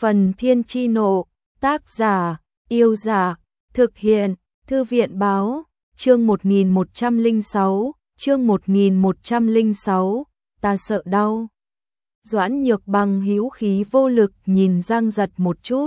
Phần Thiên Chi Nộ, tác giả, Yêu Giả, thực hiện, Thư viện Báo, chương 1106, chương 1106, ta sợ đau. Doãn Nhược Bằng hữu khí vô lực nhìn Giang Giật một chút.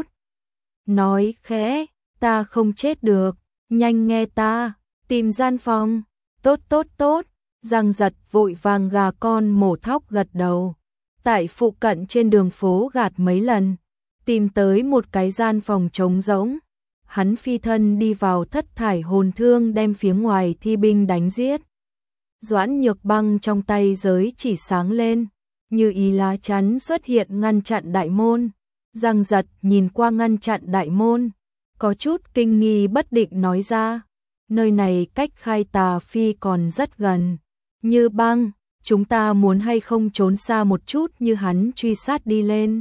Nói khẽ, ta không chết được, nhanh nghe ta, tìm gian phòng, tốt tốt tốt. Giang Giật vội vàng gà con mổ thóc gật đầu. Tại phụ cận trên đường phố gạt mấy lần, tìm tới một cái gian phòng trống rỗng. Hắn phi thân đi vào thất thải hồn thương đem phía ngoài thi binh đánh giết. Doãn Nhược Băng trong tay giới chỉ sáng lên, như ý lá chắn xuất hiện ngăn chặn đại môn. Giang Giật nhìn qua ngăn chặn đại môn, có chút kinh nghi bất định nói ra, nơi này cách Khai Tà Phi còn rất gần. Như Băng, chúng ta muốn hay không trốn xa một chút như hắn truy sát đi lên.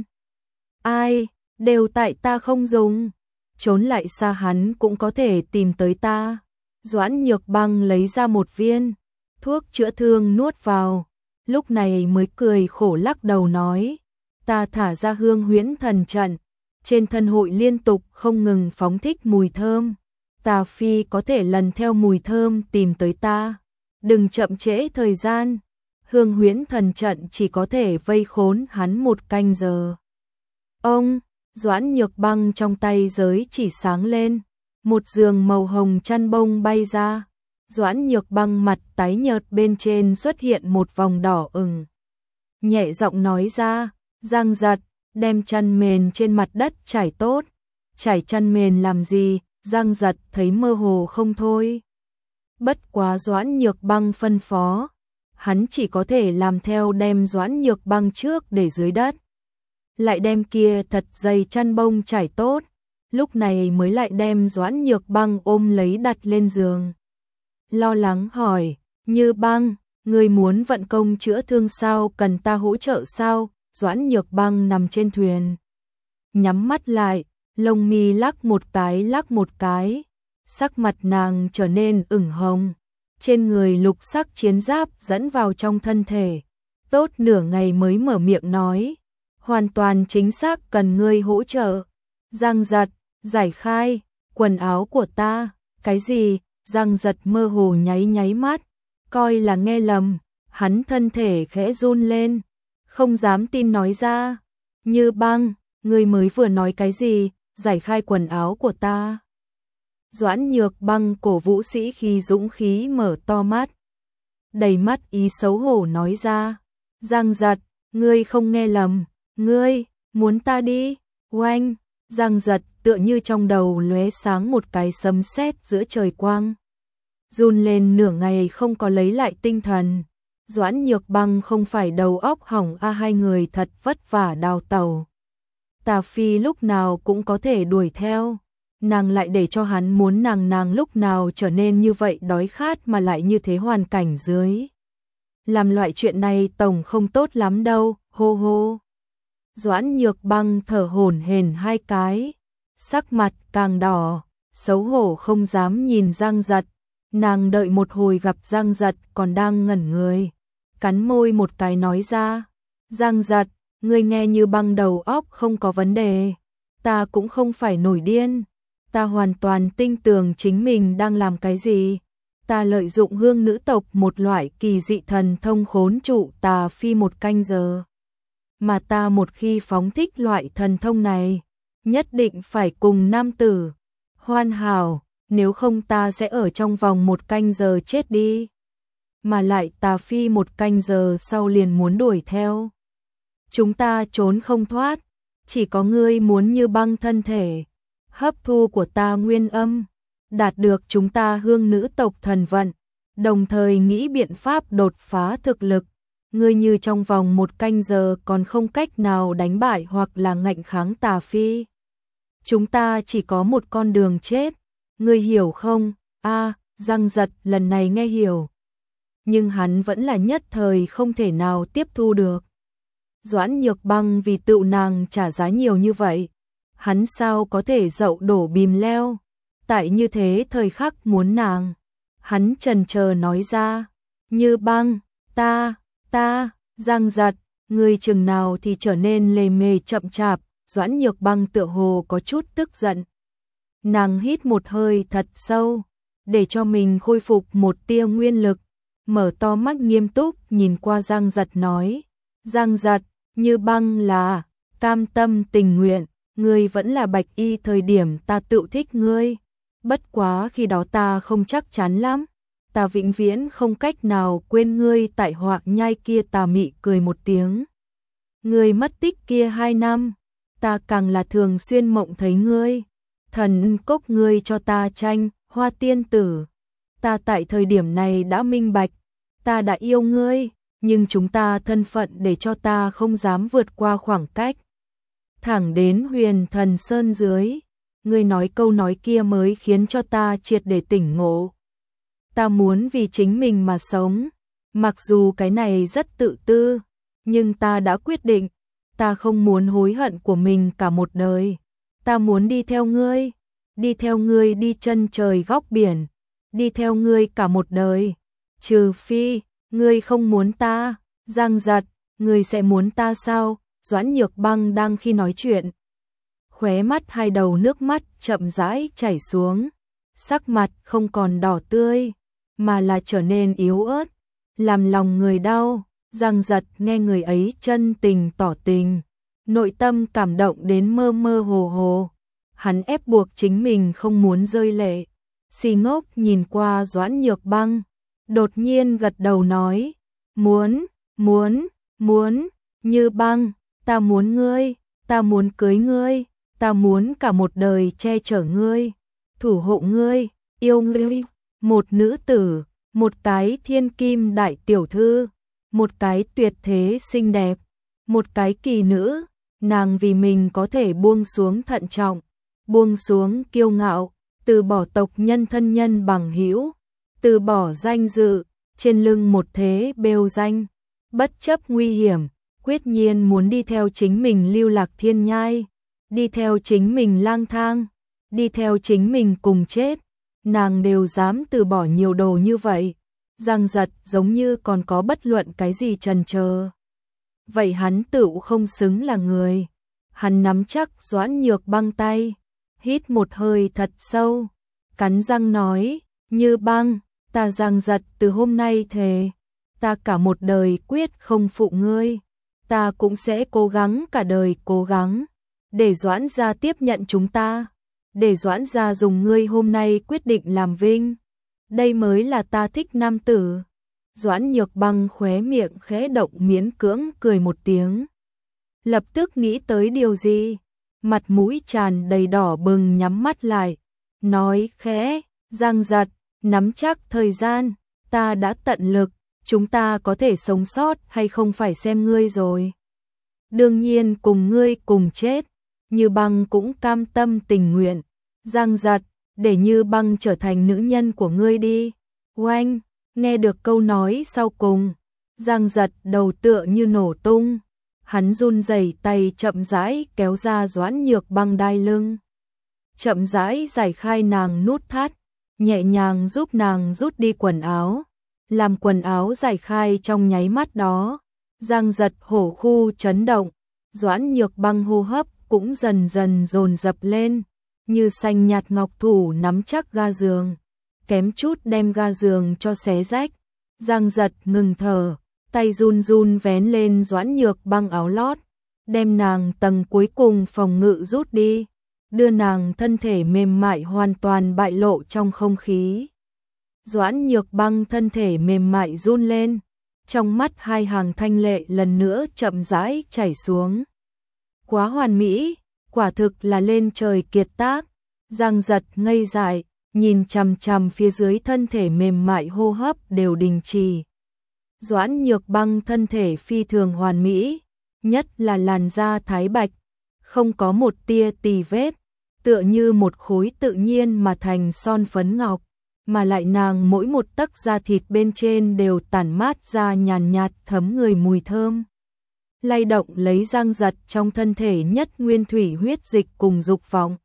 Ai, đều tại ta không dùng. Trốn lại xa hắn cũng có thể tìm tới ta. Doãn Nhược Băng lấy ra một viên thuốc chữa thương nuốt vào, lúc này mới cười khổ lắc đầu nói, ta thả ra Hương Huyễn Thần Trận, trên thân hội liên tục không ngừng phóng thích mùi thơm. Tà Phi có thể lần theo mùi thơm tìm tới ta, đừng chậm trễ thời gian. Hương Huyễn Thần Trận chỉ có thể vây khốn hắn 1 canh giờ. Ông, Doãn Nhược Băng trong tay giới chỉ sáng lên, một giường màu hồng chăn bông bay ra. Doãn Nhược Băng mặt tái nhợt bên trên xuất hiện một vòng đỏ ửng. Nhẹ giọng nói ra, Giang Giật, đem chăn mền trên mặt đất trải tốt. Trải chăn mền làm gì? Giang Giật thấy mơ hồ không thôi. Bất quá Doãn Nhược Băng phân phó, hắn chỉ có thể làm theo, đem Doãn Nhược Băng trước để dưới đất. Lại đem kia thật dày chăn bông trải tốt, lúc này mới lại đem Doãn Nhược Băng ôm lấy đặt lên giường. Lo lắng hỏi, Như Băng, người muốn vận công chữa thương sao, cần ta hỗ trợ sao? Doãn Nhược Băng nằm trên thuyền, nhắm mắt lại, lông mi lắc một cái, sắc mặt nàng trở nên ửng hồng, trên người lục sắc chiến giáp dẫn vào trong thân thể, tốt nửa ngày mới mở miệng nói, hoàn toàn chính xác cần ngươi hỗ trợ. Giang Giật, giải khai quần áo của ta. Cái gì? Giang Giật mơ hồ nháy mắt, coi là nghe lầm, hắn thân thể khẽ run lên, không dám tin nói ra, Như Băng, ngươi mới vừa nói cái gì? Giải khai quần áo của ta. Doãn Nhược Băng cổ vũ sĩ khi dũng khí mở to mắt, đầy mắt ý xấu hổ nói ra, Giang Giật, ngươi không nghe lầm, ngươi muốn ta đi? Oanh! Giang Giật tựa như trong đầu lóe sáng một cái sấm sét giữa trời quang, run lên nửa ngày không có lấy lại tinh thần. Doãn Nhược Băng không phải đầu óc hỏng a, hai người thật vất vả đào tàu. Tà Phi lúc nào cũng có thể đuổi theo, nàng lại để cho hắn muốn nàng lúc nào trở nên như vậy đói khát mà lại như thế hoàn cảnh dưới. Làm loại chuyện này tổng không tốt lắm đâu, hô hô. Doãn Nhược Băng thở hổn hển 2 cái, sắc mặt càng đỏ, xấu hổ không dám nhìn Giang Giật. Nàng đợi một hồi gặp Giang Giật còn đang ngẩn người, cắn môi một cái nói ra, Giang Giật, ngươi nghe Như Băng đầu óc không có vấn đề, ta cũng không phải nổi điên, ta hoàn toàn tin tưởng chính mình đang làm cái gì. Ta lợi dụng hương nữ tộc một loại kỳ dị thần thông khốn trụ Tà Phi 1 canh giờ. Mà ta một khi phóng thích loại thần thông này, nhất định phải cùng nam tử hoàn hảo, nếu không ta sẽ ở trong vòng 1 canh giờ chết đi. Mà lại Tà Phi 1 canh giờ sau liền muốn đuổi theo. Chúng ta trốn không thoát, chỉ có ngươi muốn Như Băng thân thể, hấp thu của ta nguyên âm, đạt được chúng ta hương nữ tộc thần vận, đồng thời nghĩ biện pháp đột phá thực lực. Ngươi như trong vòng 1 canh giờ còn không cách nào đánh bại hoặc là ngạnh kháng Tà Phi, chúng ta chỉ có một con đường chết, ngươi hiểu không? Giang Giật lần này nghe hiểu, nhưng hắn vẫn là nhất thời không thể nào tiếp thu được. Doãn Nhược Băng vì tựu nàng trả giá nhiều như vậy, hắn sao có thể dậu đổ bìm leo, tại như thế thời khắc muốn nàng. Hắn chần chờ nói ra, Như Băng, ta, Giang Giật, ngươi chừng nào thì trở nên lề mề chậm chạp, Doãn Nhược Băng tựa hồ có chút tức giận. Nàng hít một hơi thật sâu, để cho mình khôi phục một tia nguyên lực, mở to mắt nghiêm túc nhìn qua Giang Giật nói, Giang Giật, Như Băng là cam tâm tình nguyện, ngươi vẫn là bạch y thời điểm ta tự thích ngươi, bất quá khi đó ta không chắc chắn lắm, ta vĩnh viễn không cách nào quên ngươi tại Họa Nhai kia. Tà Mị cười một tiếng. Ngươi mất tích kia 2 năm, ta càng là thường xuyên mộng thấy ngươi. Thần cốc ngươi cho ta tranh, Hoa tiên tử. Ta tại thời điểm này đã minh bạch, ta đã yêu ngươi, nhưng chúng ta thân phận để cho ta không dám vượt qua khoảng cách. Thẳng đến Huyền Thần Sơn dưới, ngươi nói câu nói kia mới khiến cho ta triệt để tỉnh ngộ. Ta muốn vì chính mình mà sống, mặc dù cái này rất tự tư, nhưng ta đã quyết định, ta không muốn hối hận của mình cả một đời. Ta muốn đi theo ngươi đi chân trời góc biển, đi theo ngươi cả một đời. Trừ phi, ngươi không muốn ta. Giang Giật, ngươi sẽ muốn ta sao? Doãn Nhược Băng đang khi nói chuyện, khóe mắt hai đầu nước mắt chậm rãi chảy xuống, sắc mặt không còn đỏ tươi, mà là trở nên yếu ớt, làm lòng người đau. Giang Giật nghe người ấy chân tình tỏ tình, nội tâm cảm động đến mơ mơ hồ hồ. Hắn ép buộc chính mình không muốn rơi lệ, si ngốc nhìn qua Doãn Nhược Băng, đột nhiên gật đầu nói, muốn, Như Băng, ta muốn ngươi, ta muốn cưới ngươi, ta muốn cả một đời che chở ngươi, thủ hộ ngươi, yêu ngươi. Một nữ tử, một cái thiên kim đại tiểu thư, một cái tuyệt thế xinh đẹp, một cái kỳ nữ, nàng vì mình có thể buông xuống thận trọng, buông xuống kiêu ngạo, từ bỏ tộc nhân thân nhân bằng hữu, từ bỏ danh dự, trên lưng một thế bêu danh, bất chấp nguy hiểm, quyết nhiên muốn đi theo chính mình lưu lạc thiên nhai, đi theo chính mình lang thang, đi theo chính mình cùng chết. Nàng đều dám từ bỏ nhiều đồ như vậy. Giang Giật giống như còn có bất luận cái gì chần chờ. Vậy hắn tựu không xứng là người. Hắn nắm chắc Doãn Nhược Băng tay, hít một hơi thật sâu, cắn răng nói, Như Băng, ta Giang Giật từ hôm nay thề, ta cả một đời quyết không phụ ngươi, ta cũng sẽ cố gắng cả đời cố gắng, để Doãn gia tiếp nhận chúng ta, để Doãn gia dùng ngươi hôm nay quyết định làm vinh, đây mới là ta thích nam tử. Doãn Nhược Băng khóe miệng khẽ động miễn cưỡng cười một tiếng. Lập tức nghĩ tới điều gì, mặt mũi tràn đầy đỏ bừng nhắm mắt lại, nói khẽ, Giang Giật, nắm chắc thời gian, ta đã tận lực, chúng ta có thể sống sót hay không phải xem ngươi rồi. Đương nhiên cùng ngươi cùng chết, Như Băng cũng cam tâm tình nguyện. Giang Giật, để Như Băng trở thành nữ nhân của ngươi đi. Oanh, nghe được câu nói sau cùng, Giang Giật đầu tựa như nổ tung, hắn run rẩy tay chậm rãi kéo ra Doãn Nhược Băng đai lưng, chậm rãi giải khai nàng nút thắt, nhẹ nhàng giúp nàng rút đi quần áo, làm quần áo giải khai trong nháy mắt đó, Giang Giật hổ khu chấn động, Doãn Nhược Băng hô hấp cũng dần dần dồn dập lên, như xanh nhạt ngọc thủ nắm chắc ga giường, kém chút đem ga giường cho xé rách. Giang Giật ngừng thở, tay run run vén lên Doãn Nhược Băng áo lót, đem nàng tầng cuối cùng phòng ngự rút đi, đưa nàng thân thể mềm mại hoàn toàn bại lộ trong không khí. Doãn Nhược Băng thân thể mềm mại run lên, trong mắt hai hàng thanh lệ lần nữa chậm rãi chảy xuống. Quá hoàn mỹ, quả thực là lên trời kiệt tác. Giang Giật ngây dại, nhìn chằm chằm phía dưới thân thể mềm mại, hô hấp đều đình trì. Doãn Nhược Băng thân thể phi thường hoàn mỹ, nhất là làn da thái bạch, không có một tia tì vết, tựa như một khối tự nhiên mà thành son phấn ngọc, mà lại nàng mỗi một tấc da thịt bên trên đều tản mát ra nhàn nhạt thấm người mùi thơm. Lay động lấy Giang Giật trong thân thể nhất nguyên thủy huyết dịch cùng dục vọng.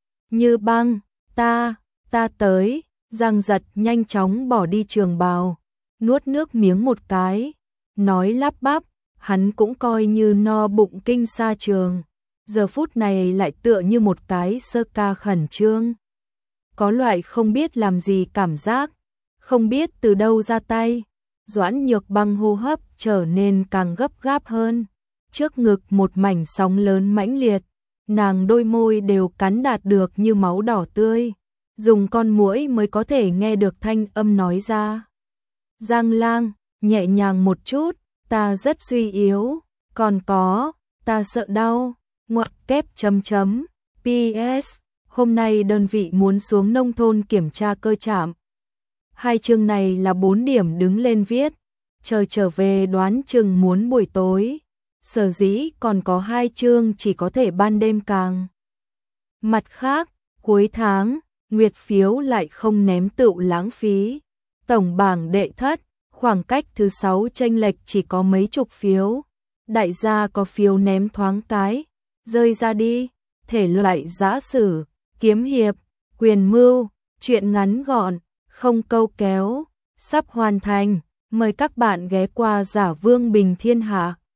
Như Băng, ta tới. Giang Giật nhanh chóng bỏ đi trường bào, nuốt nước miếng một cái, nói lắp bắp, hắn cũng coi như no bụng kinh sa trường. giờ phút này lại tựa như một cái sơ ca khẩn trương. Có loại không biết làm gì cảm giác, không biết từ đâu ra tay. Doãn Nhược Băng hô hấp trở nên càng gấp gáp hơn. Trước ngực một mảnh sóng lớn mãnh liệt, nàng đôi môi đều cắn đạt được như máu đỏ tươi. Dùng con muỗi mới có thể nghe được thanh âm nói ra. Giang Lang, nhẹ nhàng một chút, ta rất suy yếu, còn có, ta sợ đau, ngoặc kép chấm chấm, PS, hôm nay đơn vị muốn xuống nông thôn kiểm tra cơ trạm. Hai chương này là 4 điểm đứng lên viết, chờ trở về đoán chừng muốn buổi tối, sở dĩ còn có 2 chương chỉ có thể ban đêm càng. Mặt khác, cuối tháng, nguyệt phiếu lại không ném tựu lãng phí, tổng bảng đệ thất, khoảng cách thứ 6 chênh lệch chỉ có mấy chục phiếu, đại gia có phiếu ném thoáng cái, rơi ra đi, thể loại giã sử, kiếm hiệp, quyền mưu, truyện ngắn gọn, không câu kéo, sắp hoàn thành, mời các bạn ghé qua Giả Vương Bình Thiên Hạ.